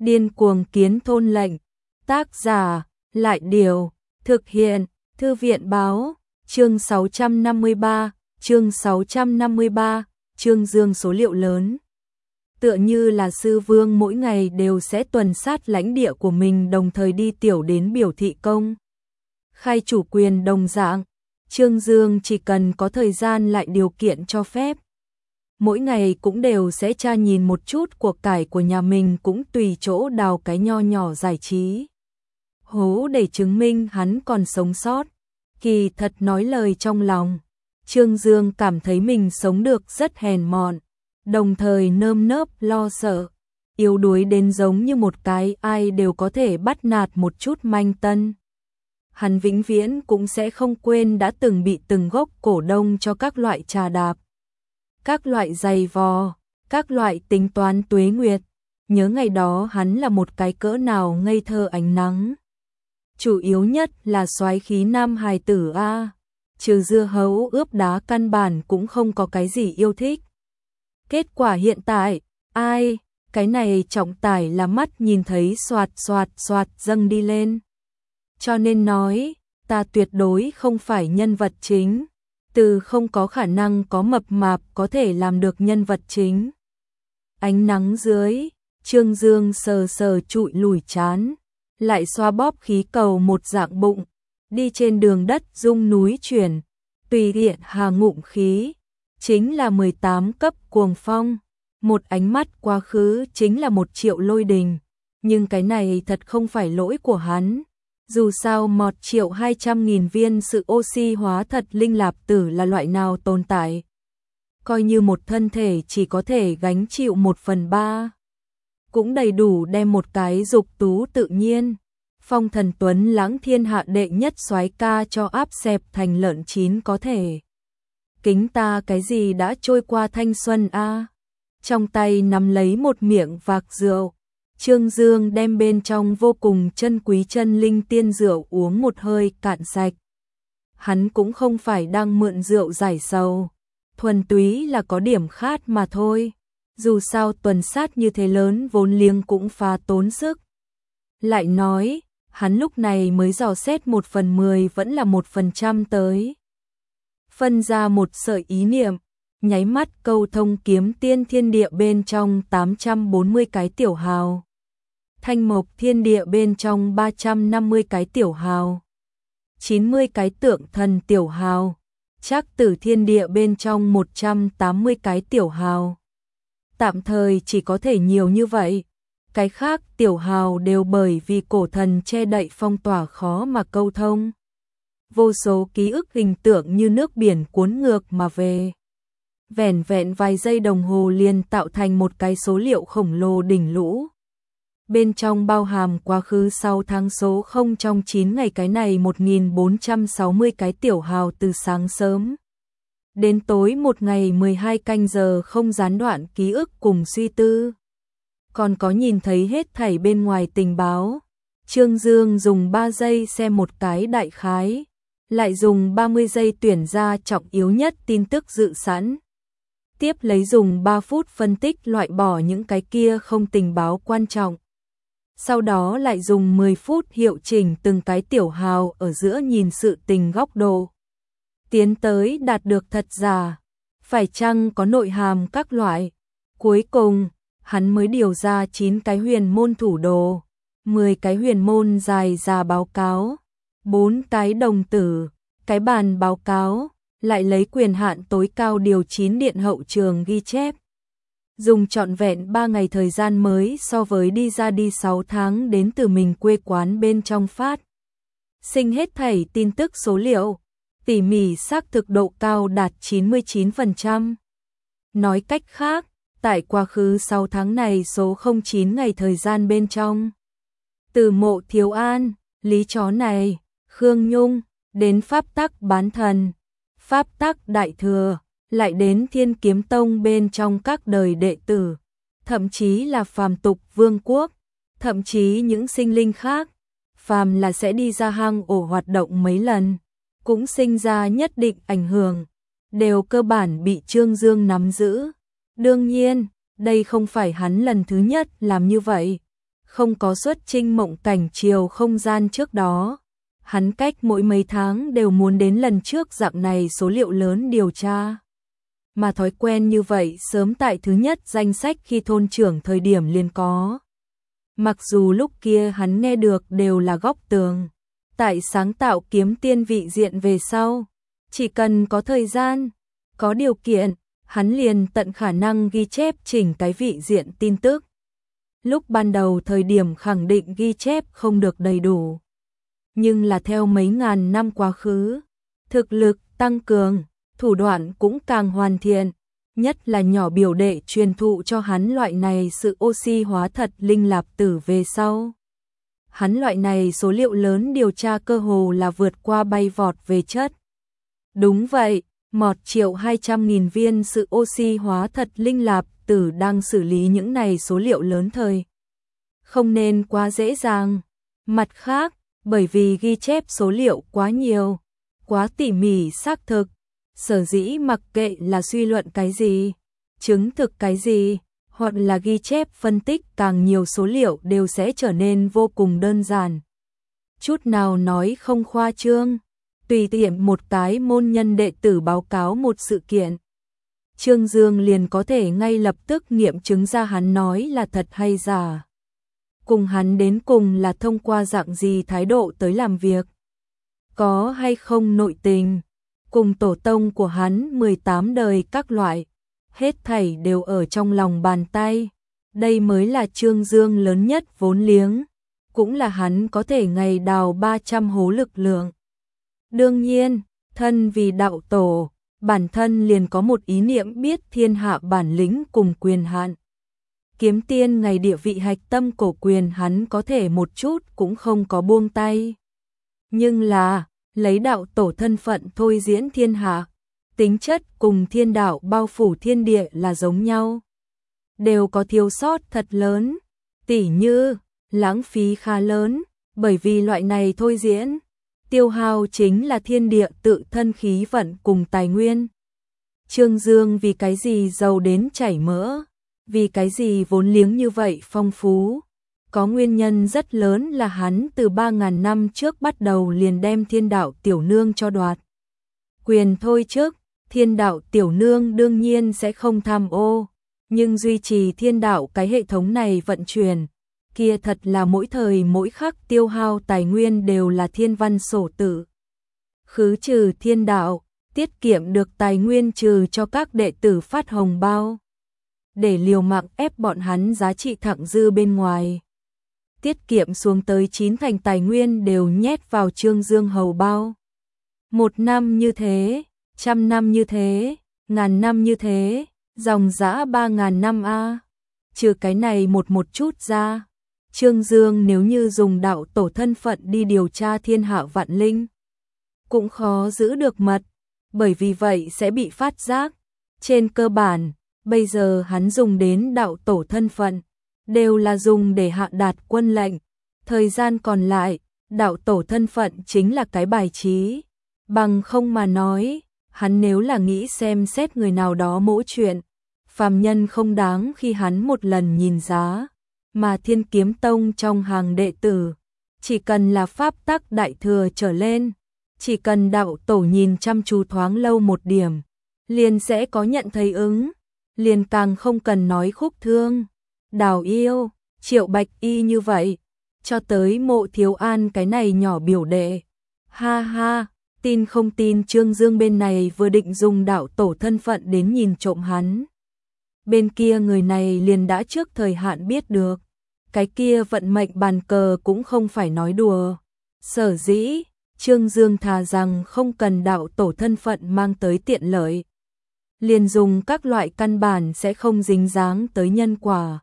Điên cuồng kiến thôn lệnh. Tác giả, Lại Điều. Thực hiện, Thư viện báo. Chương 653, chương 653, Trương Dương số liệu lớn. Tựa như là sư vương mỗi ngày đều sẽ tuần sát lãnh địa của mình, đồng thời đi tiểu đến biểu thị công khai chủ quyền đồng dạng. Trương Dương chỉ cần có thời gian lại điều kiện cho phép, mỗi ngày cũng đều sẽ tra nhìn một chút của cải của nhà mình, cũng tùy chỗ đào cái nho nhỏ giải trí hố để chứng minh hắn còn sống sót. Kỳ thật nói lời trong lòng, Trương Dương cảm thấy mình sống được rất hèn mọn, đồng thời nơm nớp lo sợ, yếu đuối đến giống như một cái ai đều có thể bắt nạt một chút manh tân. Hắn vĩnh viễn cũng sẽ không quên đã từng bị từng gốc cổ đông cho các loại trà đạp, các loại giày vò, các loại tính toán tuế nguyệt. Nhớ ngày đó hắn là một cái cỡ nào ngây thơ ánh nắng. Chủ yếu nhất là soái khí nam hài tử a, trừ dưa hấu ướp đá căn bản cũng không có cái gì yêu thích. Kết quả hiện tại, ai, cái này trọng tải là mắt nhìn thấy xoạt xoạt xoạt dâng đi lên. Cho nên nói, ta tuyệt đối không phải nhân vật chính, từ không có khả năng có mập mạp có thể làm được nhân vật chính. Ánh nắng dưới, Trương Dương sờ sờ trụi lùi trán, lại xoa bóp khí cầu một dạng bụng, đi trên đường đất rung núi chuyển, tùy tiện hà ngụm khí, chính là 18 cấp cuồng phong, một ánh mắt quá khứ chính là 1 triệu lôi đình, nhưng cái này thật không phải lỗi của hắn. Dù sao 1.200.000 viên sự oxy hóa thật linh lạp tử là loại nào tồn tại, coi như một thân thể chỉ có thể gánh chịu 1/3, cũng đầy đủ đem một cái dục tú tự nhiên, phong thần tuấn lãng thiên hạ đệ nhất soái ca cho áp xẹp thành lợn chín có thể. Kính ta cái gì đã trôi qua thanh xuân a. Trong tay nắm lấy một miệng vạc rượu, Trương Dương đem bên trong vô cùng chân quý chân linh tiên rượu uống một hơi cạn sạch. Hắn cũng không phải đang mượn rượu giải sầu, thuần túy là có điểm khát mà thôi. Dù sao tuần sát như thế lớn vốn liếng cũng phá tốn sức. Lại nói, hắn lúc này mới dò xét 1/10 vẫn là 1% tới. Phân ra một sợi ý niệm, nháy mắt câu thông kiếm tiên thiên địa bên trong 840 cái tiểu hào, thanh mộc thiên địa bên trong 350 cái tiểu hào, 90 cái tượng thần tiểu hào, trác tử thiên địa bên trong 180 cái tiểu hào. Tạm thời chỉ có thể nhiều như vậy, cái khác tiểu hào đều bởi vì cổ thần che đậy phong tỏa khó mà câu thông. Vô số ký ức hình tượng như nước biển cuốn ngược mà về. Vẻn vẹn vài giây đồng hồ liền tạo thành một cái số liệu khổng lồ đỉnh lũ. Bên trong bao hàm quá khứ 6 tháng số 0 trong 9 ngày, cái này 1460 cái tiểu hào từ sáng sớm đến tối một ngày 12 canh giờ không gián đoạn ký ức cùng suy tư. Còn có nhìn thấy hết thảy bên ngoài tình báo. Trương Dương dùng 3 giây xem một cái đại khái, lại dùng 30 giây tuyển ra trọng yếu nhất tin tức dự sẵn. Tiếp lấy dùng 3 phút phân tích loại bỏ những cái kia không tình báo quan trọng. Sau đó lại dùng 10 phút hiệu chỉnh từng cái tiểu hào ở giữa nhìn sự tình góc độ, tiến tới đạt được thật giả, phải chăng có nội hàm các loại. Cuối cùng, hắn mới điều ra 9 cái huyền môn thủ đồ, 10 cái huyền môn dài ra báo cáo, 4 cái đồng tử, cái bàn báo cáo, lại lấy quyền hạn tối cao điều 9 điện hậu trường ghi chép. Dùng trọn vẹn 3 ngày thời gian mới so với đi ra đi 6 tháng đến từ mình quê quán bên trong phát sinh hết thảy tin tức số liệu, tỉ mỉ xác thực độ cao đạt 99%. Nói cách khác, tại quá khứ 6 tháng này số 09 ngày thời gian bên trong, từ Mộ Thiếu An, Lý Chó Này, Khương Nhung, đến Pháp Tắc Bán Thần, Pháp Tắc Đại Thừa, lại đến Thiên Kiếm Tông bên trong các đời đệ tử, thậm chí là phàm tục vương quốc, thậm chí những sinh linh khác, phàm là sẽ đi ra hang ổ hoạt động mấy lần, cũng sinh ra nhất định ảnh hưởng, đều cơ bản bị Trương Dương nắm giữ. Đương nhiên, đây không phải hắn lần thứ nhất làm như vậy. không có xuất chinh mộng cảnh chiều không gian trước đó. Hắn cách mỗi mấy tháng đều muốn đến lần trước dạng này số liệu lớn điều tra. Mà thói quen như vậy sớm tại thứ nhất danh sách khi thôn trưởng thời điểm liền có. Mặc dù lúc kia hắn nghe được đều là góc tường. Tại sáng tạo kiếm tiên vị diện về sau, chỉ cần có thời gian, có điều kiện, hắn liền tận khả năng ghi chép chỉnh cái vị diện tin tức. Lúc ban đầu thời điểm khẳng định ghi chép không được đầy đủ. Nhưng là theo mấy ngàn năm quá khứ, thực lực tăng cường, thủ đoạn cũng càng hoàn thiện, nhất là nhỏ biểu đệ truyền thụ cho hắn loại này sự oxy hóa thật linh lạp tử về sau. Hắn loại này số liệu lớn điều tra cơ hồ là vượt qua bay vọt về chất. Đúng vậy, 1.200.000 viên sự oxy hóa thật linh lạp tử đang xử lý những này số liệu lớn thời. Không nên quá dễ dàng. Mặt khác, bởi vì ghi chép số liệu quá nhiều, quá tỉ mỉ xác thực, sở dĩ mặc kệ là suy luận cái gì, chứng thực cái gì, hoặc là ghi chép phân tích càng nhiều số liệu đều sẽ trở nên vô cùng đơn giản. Chút nào nói không khoa trương, tùy tiện một cái môn nhân đệ tử báo cáo một sự kiện. Trương Dương liền có thể ngay lập tức nghiệm chứng ra hắn nói là thật hay giả. Cùng hắn đến cùng là thông qua dạng gì thái độ tới làm việc. Có hay không nội tình, cùng tổ tông của hắn 18 đời các loại, hết thảy đều ở trong lòng bàn tay. Đây mới là Trương Dương lớn nhất vốn liếng, cũng là hắn có thể ngày đào 300 hố lực lượng. Đương nhiên, thân vì đạo tổ, bản thân liền có một ý niệm biết thiên hạ bản lĩnh cùng quyền hạn. Kiếm tiên ngày địa vị hạch tâm cổ quyền hắn có thể một chút cũng không có buông tay. Nhưng là, lấy đạo tổ thân phận thôi diễn thiên hạ, tính chất cùng thiên đạo bao phủ thiên địa là giống nhau. Đều có thiếu sót thật lớn, tỉ như, lãng phí khá lớn, bởi vì loại này thôi diễn, tiêu hao chính là thiên địa tự thân khí vận cùng tài nguyên. Trương Dương vì cái gì giàu đến chảy mỡ, vì cái gì vốn liếng như vậy phong phú. Có nguyên nhân rất lớn là hắn từ 3.000 năm trước bắt đầu liền đem thiên đạo tiểu nương cho đoạt. Quyền thôi trước, thiên đạo tiểu nương đương nhiên sẽ không tham ô, nhưng duy trì thiên đạo cái hệ thống này vận chuyển, kia thật là mỗi thời mỗi khắc tiêu hao tài nguyên đều là thiên văn sổ tự. Khứ trừ thiên đạo, tiết kiệm được tài nguyên trừ cho các đệ tử phát hồng bao. Để liều mạng ép bọn hắn giá trị thặng dư bên ngoài. Tiết kiệm xuống tới 9 thành tài nguyên đều nhét vào Trương Dương hầu bao. 1 năm như thế, 100 năm như thế, 1000 năm như thế, dòng dã 3.000 năm a. Trừ cái này một chút ra, Trương Dương nếu như dùng đạo tổ thân phận đi điều tra thiên hạ vạn linh, cũng khó giữ được mật, bởi vì vậy sẽ bị phát giác. Trên cơ bản, bây giờ hắn dùng đến đạo tổ thân phận, đều là dùng để hạ đạt quân lệnh. Thời gian còn lại, đạo tổ thân phận chính là cái bài trí. Bằng không mà nói, hắn nếu là nghĩ xem xét người nào đó mỗ chuyện, phàm nhân không đáng khi hắn một lần nhìn giá. Mà Thiên Kiếm Tông trong hàng đệ tử, chỉ cần là pháp tắc đại thừa trở lên, chỉ cần đạo tổ nhìn chăm chú thoáng lâu một điểm, liền sẽ có nhận thấy ứng, liền càng không cần nói khúc thương, Đào Yêu, Triệu Bạch Y như vậy, cho tới Mộ Thiếu An cái này nhỏ biểu đệ. Ha ha, tin không tin Trương Dương bên này vừa định dùng đạo tổ thân phận đến nhìn trộm hắn. Bên kia người này liền đã trước thời hạn biết được, cái kia vận mệnh bàn cờ cũng không phải nói đùa. Sở dĩ, Trương Dương thà rằng không cần đạo tổ thân phận mang tới tiện lợi, liền dùng các loại căn bản sẽ không dính dáng tới nhân quả,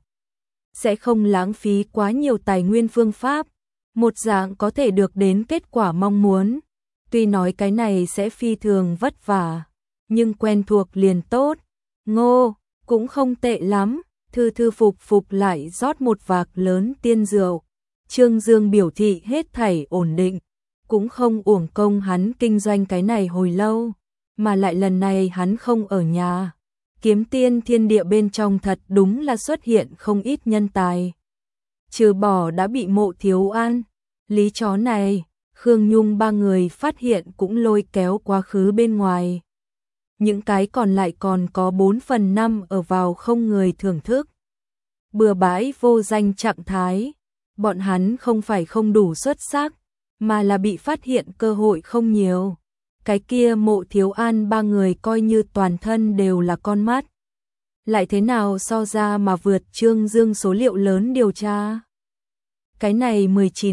sẽ không lãng phí quá nhiều tài nguyên phương pháp, một dạng có thể được đến kết quả mong muốn. Tuy nói cái này sẽ phi thường vất vả, nhưng quen thuộc liền tốt. Ngô, cũng không tệ lắm. Thư thư phục lại rót một vạc lớn tiên rượu. Trương Dương biểu thị hết thảy ổn định, cũng không uổng công hắn kinh doanh cái này hồi lâu, mà lại lần này hắn không ở nhà. Kiếm tiên thiên địa bên trong thật đúng là xuất hiện không ít nhân tài. trừ bỏ đã bị Mộ Thiếu An, Lý Chó này, Khương Nhung ba người phát hiện cũng lôi kéo quá khứ bên ngoài. Những cái còn lại còn có 4/5 ở vào không người thưởng thức. Bừa bãi vô danh trạng thái, bọn hắn không phải không đủ xuất sắc, mà là bị phát hiện cơ hội không nhiều. Cái kia Mộ Thiếu An ba người coi như toàn thân đều là con mắt. Lại thế nào so ra mà vượt Trương Dương số liệu lớn điều tra. Cái này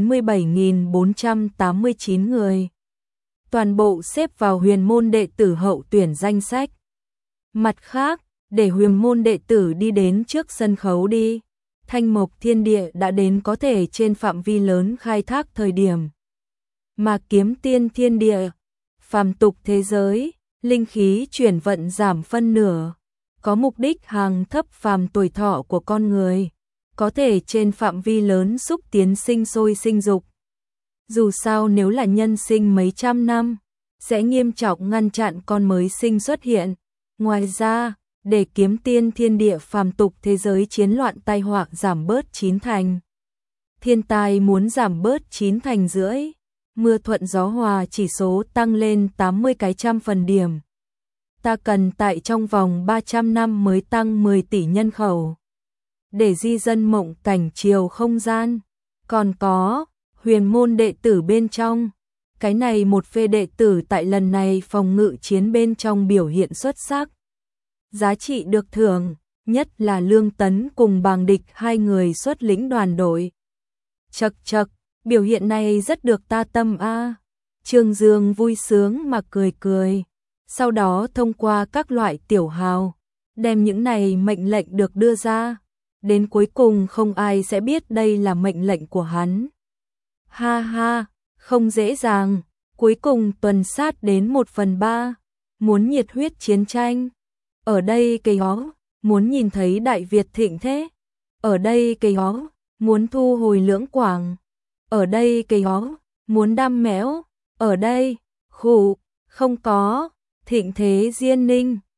17.489 người. Toàn bộ xếp vào huyền môn đệ tử hậu tuyển danh sách. Mặt khác, để huyền môn đệ tử đi đến trước sân khấu đi. Thanh Mộc Thiên Địa đã đến có thể trên phạm vi lớn khai thác thời điểm. Mà Kiếm Tiên Thiên Địa, phàm tục thế giới, linh khí chuyển vận giảm phân nửa. Có mục đích hàng thấp phàm tuổi thọ của con người, có thể trên phạm vi lớn xúc tiến sinh sôi sinh dục. Dù sao nếu là nhân sinh mấy trăm năm, sẽ nghiêm trọng ngăn chặn con mới sinh xuất hiện. Ngoài ra, để Kiếm Tiên Thiên Địa phàm tục thế giới chiến loạn tai họa giảm bớt 9/, thiên tai muốn giảm bớt 9/5, mưa thuận gió hòa chỉ số tăng lên 80% điểm. Ta cần tại trong vòng 300 năm mới tăng 10 tỷ nhân khẩu. Để di dân mộng cảnh chiều không gian. Còn có, huyền môn đệ tử bên trong. Cái này một phê đệ tử tại lần này phòng ngự chiến bên trong biểu hiện xuất sắc. Giá trị được thưởng, nhất là Lương Tấn cùng Bàng Địch hai người xuất lĩnh đoàn đội. Chậc chậc, biểu hiện này rất được ta tâm a. Trương Dương vui sướng mà cười cười. Sau đó thông qua các loại tiểu hào, đem những này mệnh lệnh được đưa ra. Đến cuối cùng không ai sẽ biết đây là mệnh lệnh của hắn. Ha ha, không dễ dàng. Cuối cùng tuần sát đến 1/3. Muốn nhiệt huyết chiến tranh. Ở đây cây hó, muốn nhìn thấy Đại Việt thịnh thế. Ở đây cây hó, muốn thu hồi Lưỡng Quảng. Ở đây cây hó, muốn đam mẽo. Ở đây, khủ, không có. Thịnh thế Diên Ninh,